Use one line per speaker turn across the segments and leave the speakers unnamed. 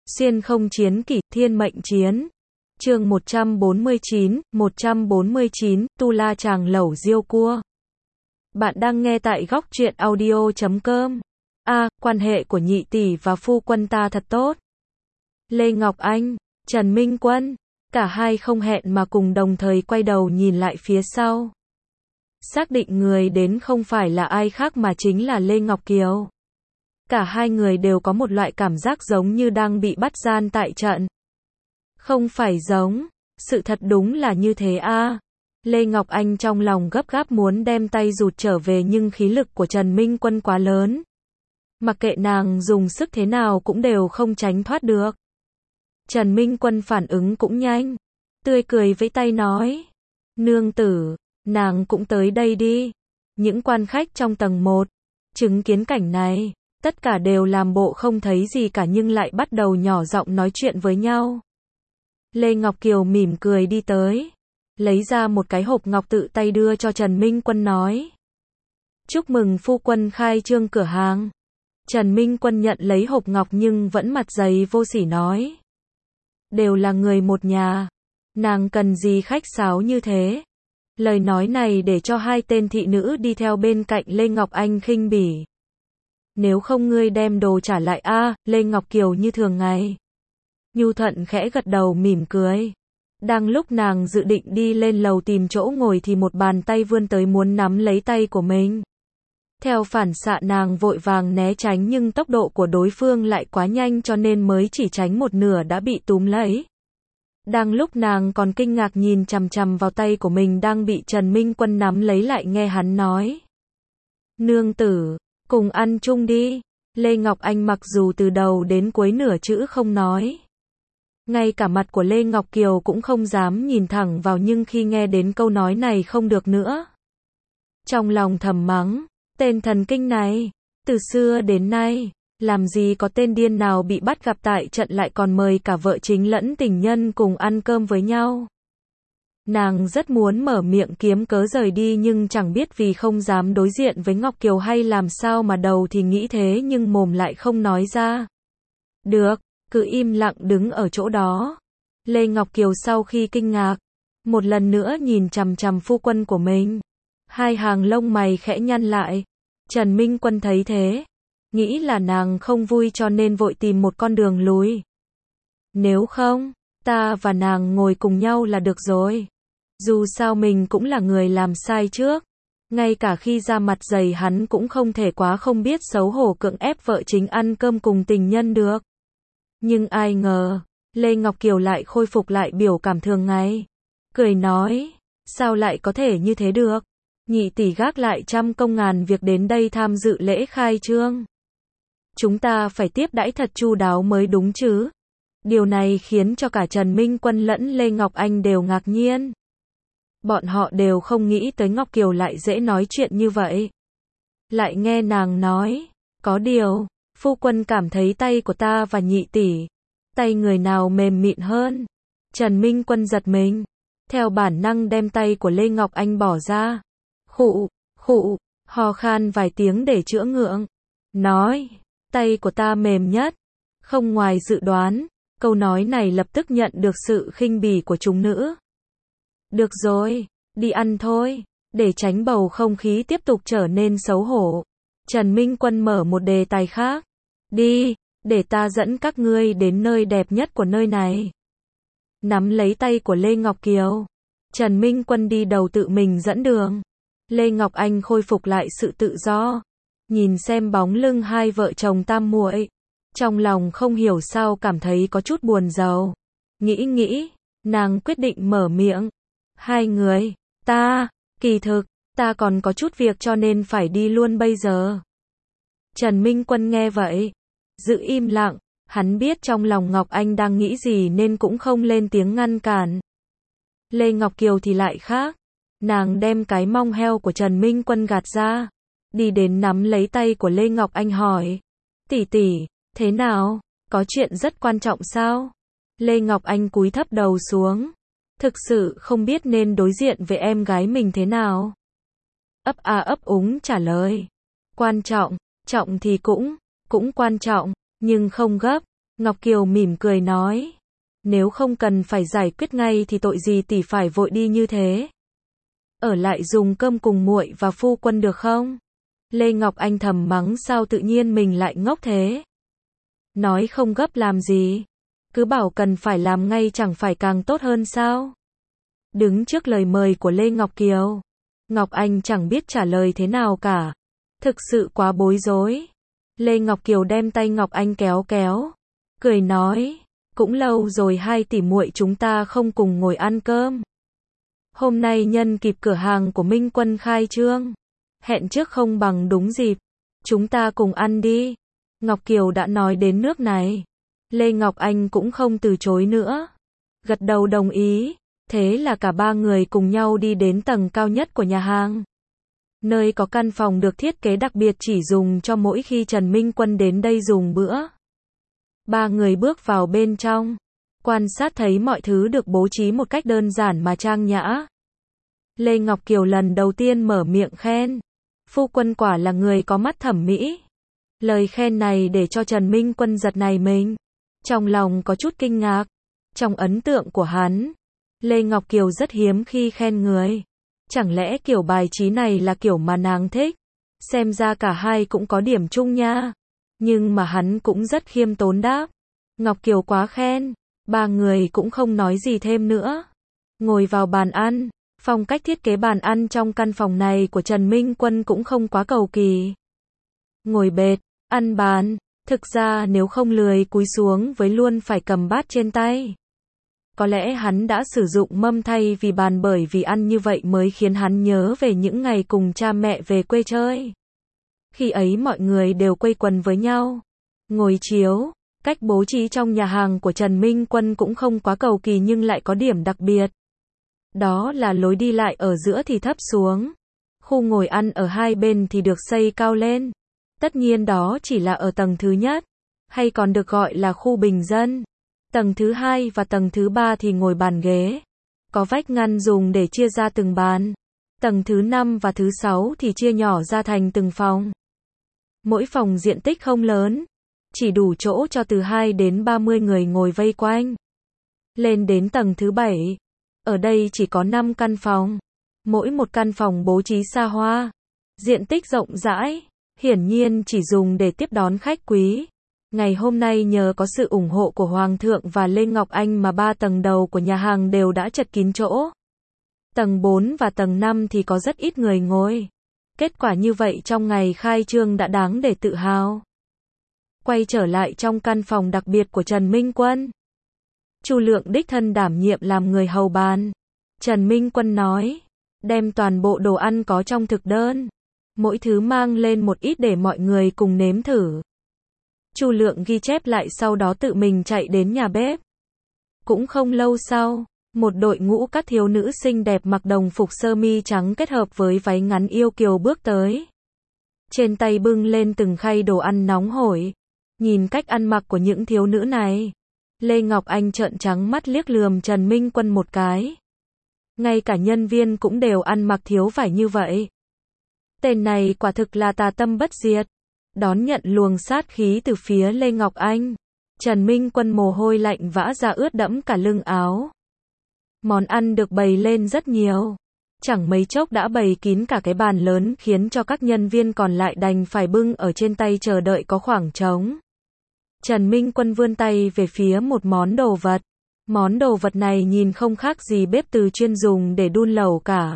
Xuyên không chiến kỷ, thiên mệnh chiến. Chương 149, Tu La Chàng Lẩu Riêu Cua. Bạn đang nghe tại góc truyện audio.com. Quan hệ của nhị tỷ và phu quân ta thật tốt. Lê Ngọc Anh, Trần Minh Quân, cả hai không hẹn mà cùng đồng thời quay đầu nhìn lại phía sau. Xác định người đến không phải là ai khác mà chính là Lê Ngọc Kiều. Cả hai người đều có một loại cảm giác giống như đang bị bắt gian tại trận. Không phải giống, sự thật đúng là như thế a. Lê Ngọc Anh trong lòng gấp gáp muốn đem tay rụt trở về nhưng khí lực của Trần Minh Quân quá lớn. Mặc kệ nàng dùng sức thế nào cũng đều không tránh thoát được. Trần Minh Quân phản ứng cũng nhanh. Tươi cười vẫy tay nói. Nương tử, nàng cũng tới đây đi. Những quan khách trong tầng 1, chứng kiến cảnh này, tất cả đều làm bộ không thấy gì cả nhưng lại bắt đầu nhỏ giọng nói chuyện với nhau. Lê Ngọc Kiều mỉm cười đi tới, lấy ra một cái hộp ngọc tự tay đưa cho Trần Minh Quân nói. Chúc mừng phu quân khai trương cửa hàng. Trần Minh Quân nhận lấy hộp ngọc nhưng vẫn mặt dày vô sỉ nói. Đều là người một nhà, nàng cần gì khách sáo như thế. Lời nói này để cho hai tên thị nữ đi theo bên cạnh Lê Ngọc Anh khinh bỉ. Nếu không ngươi đem đồ trả lại Lê Ngọc Kiều như thường ngày. Nhu Thuận khẽ gật đầu mỉm cười. Đang lúc nàng dự định đi lên lầu tìm chỗ ngồi thì một bàn tay vươn tới muốn nắm lấy tay của mình. Theo phản xạ nàng vội vàng né tránh nhưng tốc độ của đối phương lại quá nhanh cho nên mới chỉ tránh một nửa đã bị túm lấy. Đang lúc nàng còn kinh ngạc nhìn chằm chằm vào tay của mình đang bị Trần Minh Quân nắm lấy lại nghe hắn nói. Nương tử, cùng ăn chung đi. Lê Ngọc Anh mặc dù từ đầu đến cuối nửa chữ không nói. Ngay cả mặt của Lê Ngọc Kiều cũng không dám nhìn thẳng vào nhưng khi nghe đến câu nói này không được nữa. Trong lòng thầm mắng, tên thần kinh này, từ xưa đến nay, làm gì có tên điên nào bị bắt gặp tại trận lại còn mời cả vợ chính lẫn tình nhân cùng ăn cơm với nhau. Nàng rất muốn mở miệng kiếm cớ rời đi nhưng chẳng biết vì không dám đối diện với Ngọc Kiều hay làm sao mà đầu thì nghĩ thế nhưng mồm lại không nói ra. Được, cứ im lặng đứng ở chỗ đó. Lê Ngọc Kiều sau khi kinh ngạc, một lần nữa nhìn chằm chằm phu quân của mình. Hai hàng lông mày khẽ nhăn lại. Trần Minh Quân thấy thế, nghĩ là nàng không vui cho nên vội tìm một con đường lùi. Nếu không, ta và nàng ngồi cùng nhau là được rồi. Dù sao mình cũng là người làm sai trước. Ngay cả khi ra mặt dày hắn cũng không thể quá không biết xấu hổ cưỡng ép vợ chính ăn cơm cùng tình nhân được. Nhưng ai ngờ, Lê Ngọc Kiều lại khôi phục lại biểu cảm thường ngày. Cười nói, sao lại có thể như thế được? Nhị tỷ gác lại trăm công ngàn việc đến đây tham dự lễ khai trương. Chúng ta phải tiếp đãi thật chu đáo mới đúng chứ. Điều này khiến cho cả Trần Minh Quân lẫn Lê Ngọc Anh đều ngạc nhiên. Bọn họ đều không nghĩ tới Ngọc Kiều lại dễ nói chuyện như vậy. Lại nghe nàng nói, có điều, phu quân cảm thấy tay của ta và nhị tỷ, tay người nào mềm mịn hơn. Trần Minh Quân giật mình, theo bản năng đem tay của Lê Ngọc Anh bỏ ra. Khụ, ho khan vài tiếng để chữa ngượng. Nói, tay của ta mềm nhất. Không ngoài dự đoán, câu nói này lập tức nhận được sự khinh bỉ của chúng nữ. Được rồi, đi ăn thôi, để tránh bầu không khí tiếp tục trở nên xấu hổ. Trần Minh Quân mở một đề tài khác. Đi, để ta dẫn các ngươi đến nơi đẹp nhất của nơi này. Nắm lấy tay của Lê Ngọc Kiều, Trần Minh Quân đi đầu tự mình dẫn đường. Lê Ngọc Anh khôi phục lại sự tự do, nhìn xem bóng lưng hai vợ chồng tam muội, trong lòng không hiểu sao cảm thấy có chút buồn rầu. Nghĩ, nàng quyết định mở miệng. Hai người, kỳ thực, ta còn có chút việc cho nên phải đi luôn bây giờ. Trần Minh Quân nghe vậy, giữ im lặng, hắn biết trong lòng Ngọc Anh đang nghĩ gì nên cũng không lên tiếng ngăn cản. Lê Ngọc Kiều thì lại khác. Nàng đem cái mông heo của Trần Minh Quân gạt ra, đi đến nắm lấy tay của Lê Ngọc Anh hỏi. Tỷ tỷ, thế nào? Có chuyện rất quan trọng sao? Lê Ngọc Anh cúi thấp đầu xuống. Thực sự không biết nên đối diện với em gái mình thế nào. Ấp úng trả lời. Quan trọng thì cũng quan trọng, nhưng không gấp. Ngọc Kiều mỉm cười nói. Nếu không cần phải giải quyết ngay thì tội gì tỷ phải vội đi như thế. Ở lại dùng cơm cùng muội và phu quân được không? Lê Ngọc Anh thầm mắng sao tự nhiên mình lại ngốc thế. Nói không gấp làm gì. Cứ bảo cần phải làm ngay chẳng phải càng tốt hơn sao? Đứng trước lời mời của Lê Ngọc Kiều, Ngọc Anh chẳng biết trả lời thế nào cả. Thực sự quá bối rối. Lê Ngọc Kiều đem tay Ngọc Anh kéo kéo, cười nói, cũng lâu rồi hai tỷ muội chúng ta không cùng ngồi ăn cơm. Hôm nay nhân kịp cửa hàng của Minh Quân khai trương, hẹn trước không bằng đúng dịp, chúng ta cùng ăn đi. Ngọc Kiều đã nói đến nước này, Lê Ngọc Anh cũng không từ chối nữa, gật đầu đồng ý. Thế là cả ba người cùng nhau đi đến tầng cao nhất của nhà hàng, nơi có căn phòng được thiết kế đặc biệt chỉ dùng cho mỗi khi Trần Minh Quân đến đây dùng bữa. Ba người bước vào bên trong, quan sát thấy mọi thứ được bố trí một cách đơn giản mà trang nhã. Lê Ngọc Kiều lần đầu tiên mở miệng khen, phu quân quả là người có mắt thẩm mỹ. Lời khen này để cho Trần Minh Quân giật nảy mình, trong lòng có chút kinh ngạc. Trong ấn tượng của hắn, Lê Ngọc Kiều rất hiếm khi khen người. Chẳng lẽ kiểu bài trí này là kiểu mà nàng thích? Xem ra cả hai cũng có điểm chung nha. Nhưng mà hắn cũng rất khiêm tốn đáp. Ngọc Kiều quá khen. Ba người cũng không nói gì thêm nữa. Ngồi vào bàn ăn. Phong cách thiết kế bàn ăn trong căn phòng này của Trần Minh Quân cũng không quá cầu kỳ. Ngồi bệt, ăn bàn. Thực ra nếu không lười cúi xuống với luôn phải cầm bát trên tay. Có lẽ hắn đã sử dụng mâm thay vì bàn bởi vì ăn như vậy mới khiến hắn nhớ về những ngày cùng cha mẹ về quê chơi. Khi ấy mọi người đều quây quần với nhau, ngồi chiếu. Cách bố trí trong nhà hàng của Trần Minh Quân cũng không quá cầu kỳ nhưng lại có điểm đặc biệt. Đó là lối đi lại ở giữa thì thấp xuống. Khu ngồi ăn ở hai bên thì được xây cao lên. Tất nhiên đó chỉ là ở tầng thứ nhất, hay còn được gọi là khu bình dân. Tầng thứ 2 và tầng thứ 3 thì ngồi bàn ghế. Có vách ngăn dùng để chia ra từng bàn. Tầng thứ 5 và thứ 6 thì chia nhỏ ra thành từng phòng. Mỗi phòng diện tích không lớn, chỉ đủ chỗ cho từ 2 đến 30 người ngồi vây quanh. Lên đến tầng thứ 7, ở đây chỉ có 5 căn phòng. Mỗi một căn phòng bố trí xa hoa, diện tích rộng rãi, hiển nhiên chỉ dùng để tiếp đón khách quý. Ngày hôm nay nhờ có sự ủng hộ của Hoàng thượng và Lê Ngọc Anh mà 3 tầng đầu của nhà hàng đều đã chật kín chỗ. Tầng 4 và tầng 5 thì có rất ít người ngồi. Kết quả như vậy trong ngày khai trương đã đáng để tự hào. Quay trở lại trong căn phòng đặc biệt của Trần Minh Quân. Chu Lượng đích thân đảm nhiệm làm người hầu bàn. Trần Minh Quân nói, đem toàn bộ đồ ăn có trong thực đơn. Mỗi thứ mang lên một ít để mọi người cùng nếm thử. Chu Lượng ghi chép lại sau đó tự mình chạy đến nhà bếp. Cũng không lâu sau, một đội ngũ các thiếu nữ xinh đẹp mặc đồng phục sơ mi trắng kết hợp với váy ngắn yêu kiều bước tới. Trên tay bưng lên từng khay đồ ăn nóng hổi. Nhìn cách ăn mặc của những thiếu nữ này, Lê Ngọc Anh trợn trắng mắt liếc lườm Trần Minh Quân một cái. Ngay cả nhân viên cũng đều ăn mặc thiếu vải như vậy. Tên này quả thực là tà tâm bất diệt. Đón nhận luồng sát khí từ phía Lê Ngọc Anh, Trần Minh Quân mồ hôi lạnh vã ra ướt đẫm cả lưng áo. Món ăn được bày lên rất nhiều, chẳng mấy chốc đã bày kín cả cái bàn lớn khiến cho các nhân viên còn lại đành phải bưng ở trên tay chờ đợi có khoảng trống. Trần Minh Quân vươn tay về phía một món đồ vật. Món đồ vật này nhìn không khác gì bếp từ chuyên dùng để đun lẩu cả.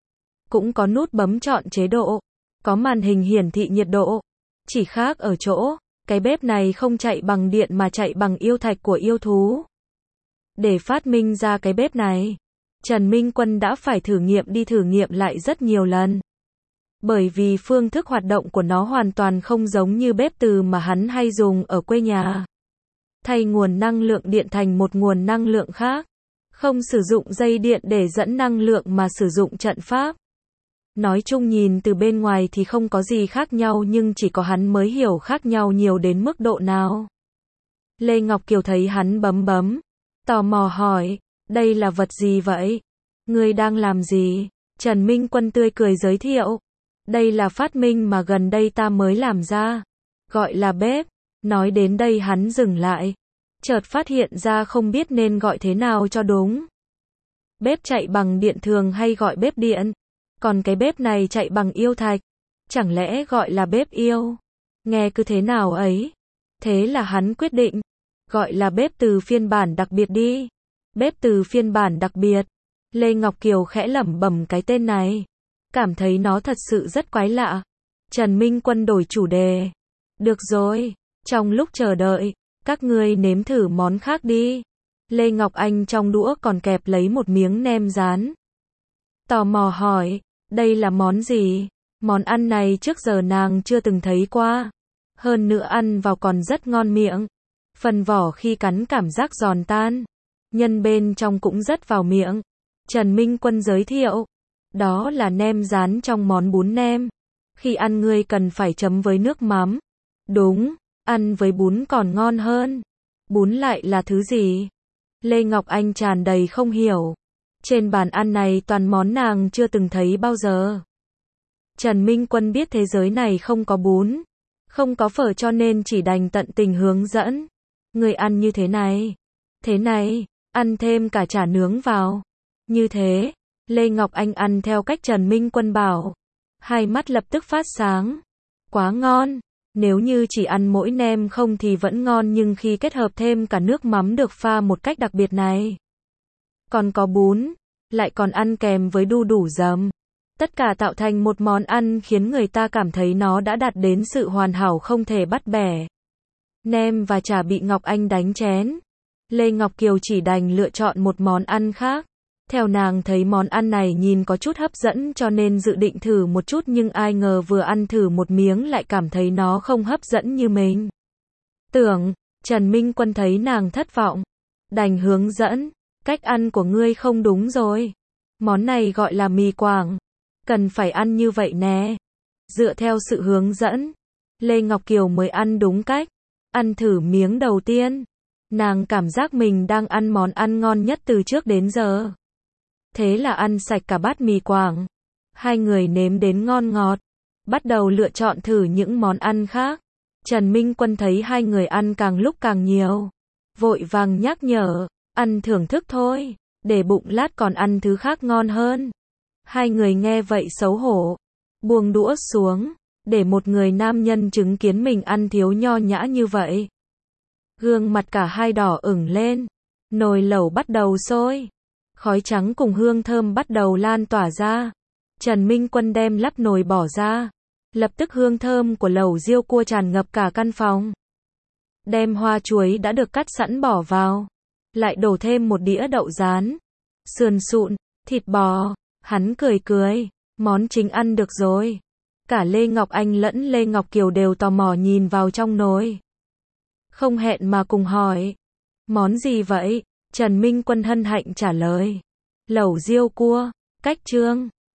Cũng có nút bấm chọn chế độ, có màn hình hiển thị nhiệt độ. Chỉ khác ở chỗ, cái bếp này không chạy bằng điện mà chạy bằng yêu thạch của yêu thú. Để phát minh ra cái bếp này, Trần Minh Quân đã phải thử nghiệm lại rất nhiều lần. Bởi vì phương thức hoạt động của nó hoàn toàn không giống như bếp từ mà hắn hay dùng ở quê nhà. Thay nguồn năng lượng điện thành một nguồn năng lượng khác. Không sử dụng dây điện để dẫn năng lượng mà sử dụng trận pháp. Nói chung nhìn từ bên ngoài thì không có gì khác nhau nhưng chỉ có hắn mới hiểu khác nhau nhiều đến mức độ nào. Lê Ngọc Kiều thấy hắn bấm, tò mò hỏi, đây là vật gì vậy? Ngươi đang làm gì? Trần Minh Quân tươi cười giới thiệu. Đây là phát minh mà gần đây ta mới làm ra. Gọi là bếp. Nói đến đây hắn dừng lại. chợt phát hiện ra không biết nên gọi thế nào cho đúng. Bếp chạy bằng điện thường hay gọi bếp điện? Còn cái bếp này chạy bằng yêu thạch, chẳng lẽ gọi là bếp yêu? Nghe cứ thế nào ấy. Thế là hắn quyết định, gọi là bếp từ phiên bản đặc biệt đi. Bếp từ phiên bản đặc biệt. Lê Ngọc Kiều khẽ lẩm bẩm cái tên này, cảm thấy nó thật sự rất quái lạ. Trần Minh Quân đổi chủ đề. Được rồi, trong lúc chờ đợi, các ngươi nếm thử món khác đi. Lê Ngọc Anh trong đũa còn kẹp lấy một miếng nem rán. Tò mò hỏi, đây là món gì? Món ăn này trước giờ nàng chưa từng thấy qua. Hơn nữa ăn vào còn rất ngon miệng. Phần vỏ khi cắn cảm giác giòn tan. Nhân bên trong cũng rất vào miệng. Trần Minh Quân giới thiệu. Đó là nem rán trong món bún nem. Khi ăn ngươi cần phải chấm với nước mắm. Đúng, ăn với bún còn ngon hơn. Bún lại là thứ gì? Lê Ngọc Anh tràn đầy không hiểu. Trên bàn ăn này toàn món nàng chưa từng thấy bao giờ. Trần Minh Quân biết thế giới này không có bún, không có phở cho nên chỉ đành tận tình hướng dẫn. Người ăn như thế này, ăn thêm cả chả nướng vào. Như thế, Lê Ngọc Anh ăn theo cách Trần Minh Quân bảo. Hai mắt lập tức phát sáng. Quá ngon. Nếu như chỉ ăn mỗi nem không thì vẫn ngon nhưng khi kết hợp thêm cả nước mắm được pha một cách đặc biệt này. Còn có bún, lại còn ăn kèm với đu đủ dầm. Tất cả tạo thành một món ăn khiến người ta cảm thấy nó đã đạt đến sự hoàn hảo không thể bắt bẻ. Nem và chả bị Ngọc Anh đánh chén. Lê Ngọc Kiều chỉ đành lựa chọn một món ăn khác. Theo nàng thấy món ăn này nhìn có chút hấp dẫn cho nên dự định thử một chút nhưng ai ngờ vừa ăn thử một miếng lại cảm thấy nó không hấp dẫn như mình tưởng. Trần Minh Quân thấy nàng thất vọng, đành hướng dẫn. Cách ăn của ngươi không đúng rồi. Món này gọi là mì Quảng. Cần phải ăn như vậy nè. Dựa theo sự hướng dẫn, Lê Ngọc Kiều mới ăn đúng cách. Ăn thử miếng đầu tiên, nàng cảm giác mình đang ăn món ăn ngon nhất từ trước đến giờ. Thế là ăn sạch cả bát mì Quảng. Hai người nếm đến ngon ngọt, bắt đầu lựa chọn thử những món ăn khác. Trần Minh Quân thấy hai người ăn càng lúc càng nhiều, vội vàng nhắc nhở, ăn thưởng thức thôi, để bụng lát còn ăn thứ khác ngon hơn. Hai người nghe vậy xấu hổ, buông đũa xuống, để một người nam nhân chứng kiến mình ăn thiếu nho nhã như vậy. Gương mặt cả hai đỏ ửng lên, nồi lẩu bắt đầu sôi. Khói trắng cùng hương thơm bắt đầu lan tỏa ra. Trần Minh Quân đem lắp nồi bỏ ra. Lập tức hương thơm của lẩu riêu cua tràn ngập cả căn phòng. Đem hoa chuối đã được cắt sẵn bỏ vào. Lại đổ thêm một đĩa đậu rán, sườn sụn, thịt bò. Hắn cười cười, món chính ăn được rồi. Cả Lê Ngọc Anh lẫn Lê Ngọc Kiều đều tò mò nhìn vào trong nồi. Không hẹn mà cùng hỏi. Món gì vậy? Trần Minh Quân hân hạnh trả lời. Lẩu riêu cua, cách trương.